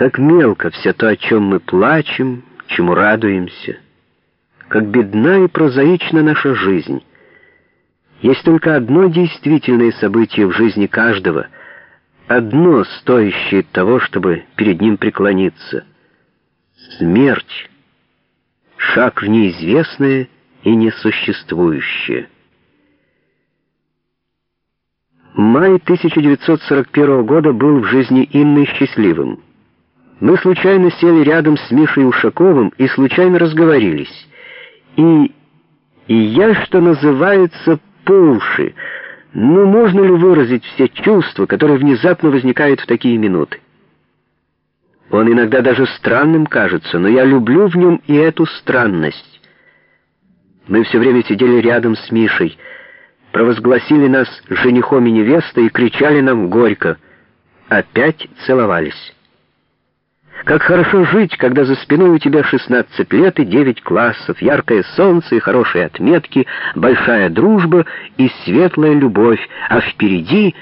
Как мелко все то, о чем мы плачем, чему радуемся. Как бедна и прозаична наша жизнь. Есть только одно действительное событие в жизни каждого, одно стоящее того, чтобы перед ним преклониться. Смерть. Шаг в неизвестное и несуществующее. Май 1941 года был в жизни Инны счастливым. Мы случайно сели рядом с Мишей Ушаковым и случайно разговорились. И я, что называется, по уши. Ну, можно ли выразить все чувства, которые внезапно возникают в такие минуты? Он иногда даже странным кажется, но я люблю в нем и эту странность. Мы все время сидели рядом с Мишей, провозгласили нас женихом и невестой и кричали нам горько. Опять целовались. Как хорошо жить, когда за спиной у тебя 16 лет и 9 классов, яркое солнце и хорошие отметки, большая дружба и светлая любовь, а впереди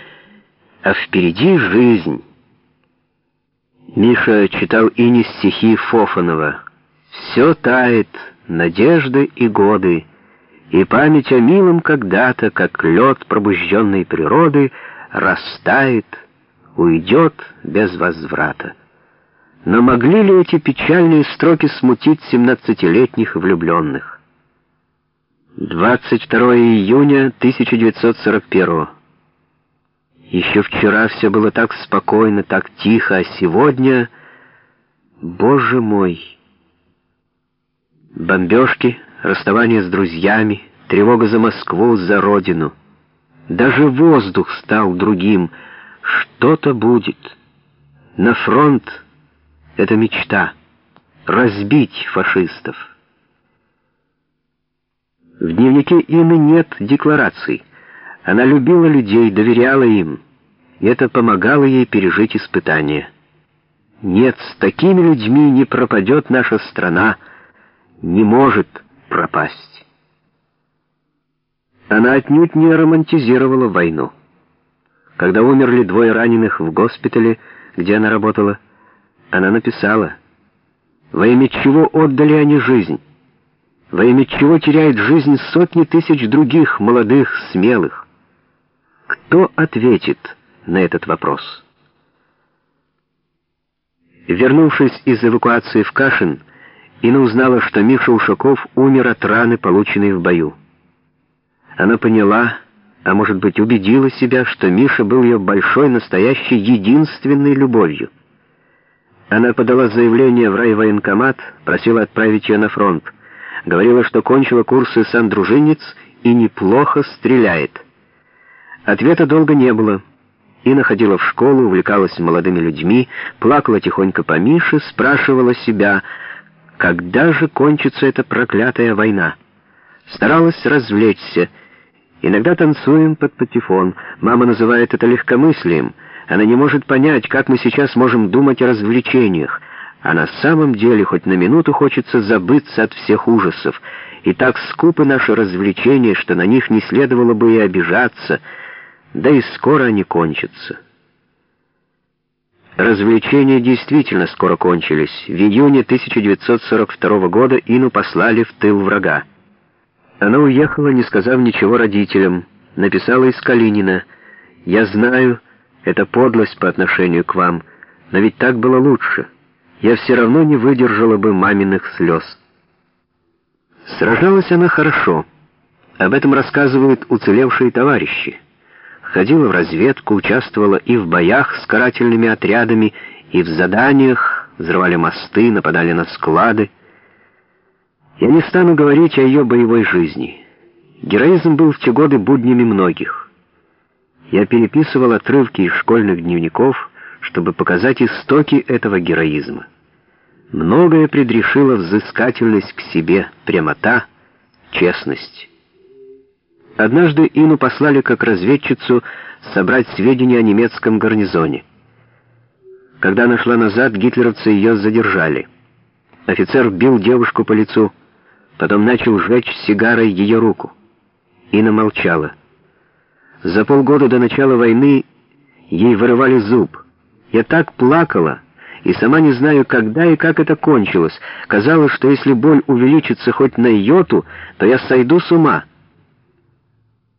жизнь. Миша читал Ине стихи Фофанова. «Все тает, надежды и годы, и память о милом когда-то, как лед пробужденной природы, растает, уйдет без возврата». Но могли ли эти печальные строки смутить 17-летних влюбленных? 22 июня 1941. Еще вчера все было так спокойно, так тихо, а сегодня, Боже мой! Бомбежки, расставание с друзьями, тревога за Москву, за родину. Даже воздух стал другим. Что-то будет. На фронт — это мечта. Разбить фашистов. В дневнике Инны нет деклараций. Она любила людей, доверяла им, и это помогало ей пережить испытания. Нет, с такими людьми не пропадет наша страна, не может пропасть. Она отнюдь не романтизировала войну. Когда умерли 2 раненых в госпитале, где она работала, она написала: «Во имя чего отдали они жизнь? Во имя чего теряют жизнь сотни тысяч других молодых, смелых? Кто ответит на этот вопрос?» Вернувшись из эвакуации в Кашин, Инна узнала, что Миша Ушаков умер от раны, полученной в бою. Она поняла, а может быть убедила себя, что Миша был ее большой, настоящей, единственной любовью. Она подала заявление в райвоенкомат, просила отправить ее на фронт. Говорила, что кончила курсы сандружинец и неплохо стреляет. Ответа долго не было. Инна ходила в школу, увлекалась молодыми людьми, плакала тихонько по Мише, спрашивала себя, когда же кончится эта проклятая война. Старалась развлечься. Иногда танцуем под патефон. Мама называет это легкомыслием. Она не может понять, как мы сейчас можем думать о развлечениях. А на самом деле хоть на минуту хочется забыться от всех ужасов. И так скупы наши развлечения, что на них не следовало бы и обижаться. Да и скоро они кончатся. Развлечения действительно скоро кончились. В июне 1942 года Инну послали в тыл врага. Она уехала, не сказав ничего родителям. Написала из Калинина: «Я знаю, это подлость по отношению к вам, но ведь так было лучше. Я все равно не выдержала бы маминых слез». Сражалась она хорошо. Об этом рассказывают уцелевшие товарищи. Ходила в разведку, участвовала и в боях с карательными отрядами, и в заданиях, взрывали мосты, нападали на склады. Я не стану говорить о ее боевой жизни. Героизм был в те годы буднями многих. Я переписывал отрывки из школьных дневников, чтобы показать истоки этого героизма. Многое предрешила взыскательность к себе, прямота, честность. Однажды Инну послали как разведчицу собрать сведения о немецком гарнизоне. Когда она шла назад, гитлеровцы ее задержали. Офицер бил девушку по лицу, потом начал жечь сигарой ее руку. Инна молчала. За полгода до начала войны ей вырывали зуб. Я так плакала, и сама не знаю, когда и как это кончилось. Казалось, что если боль увеличится хоть на йоту, то я сойду с ума.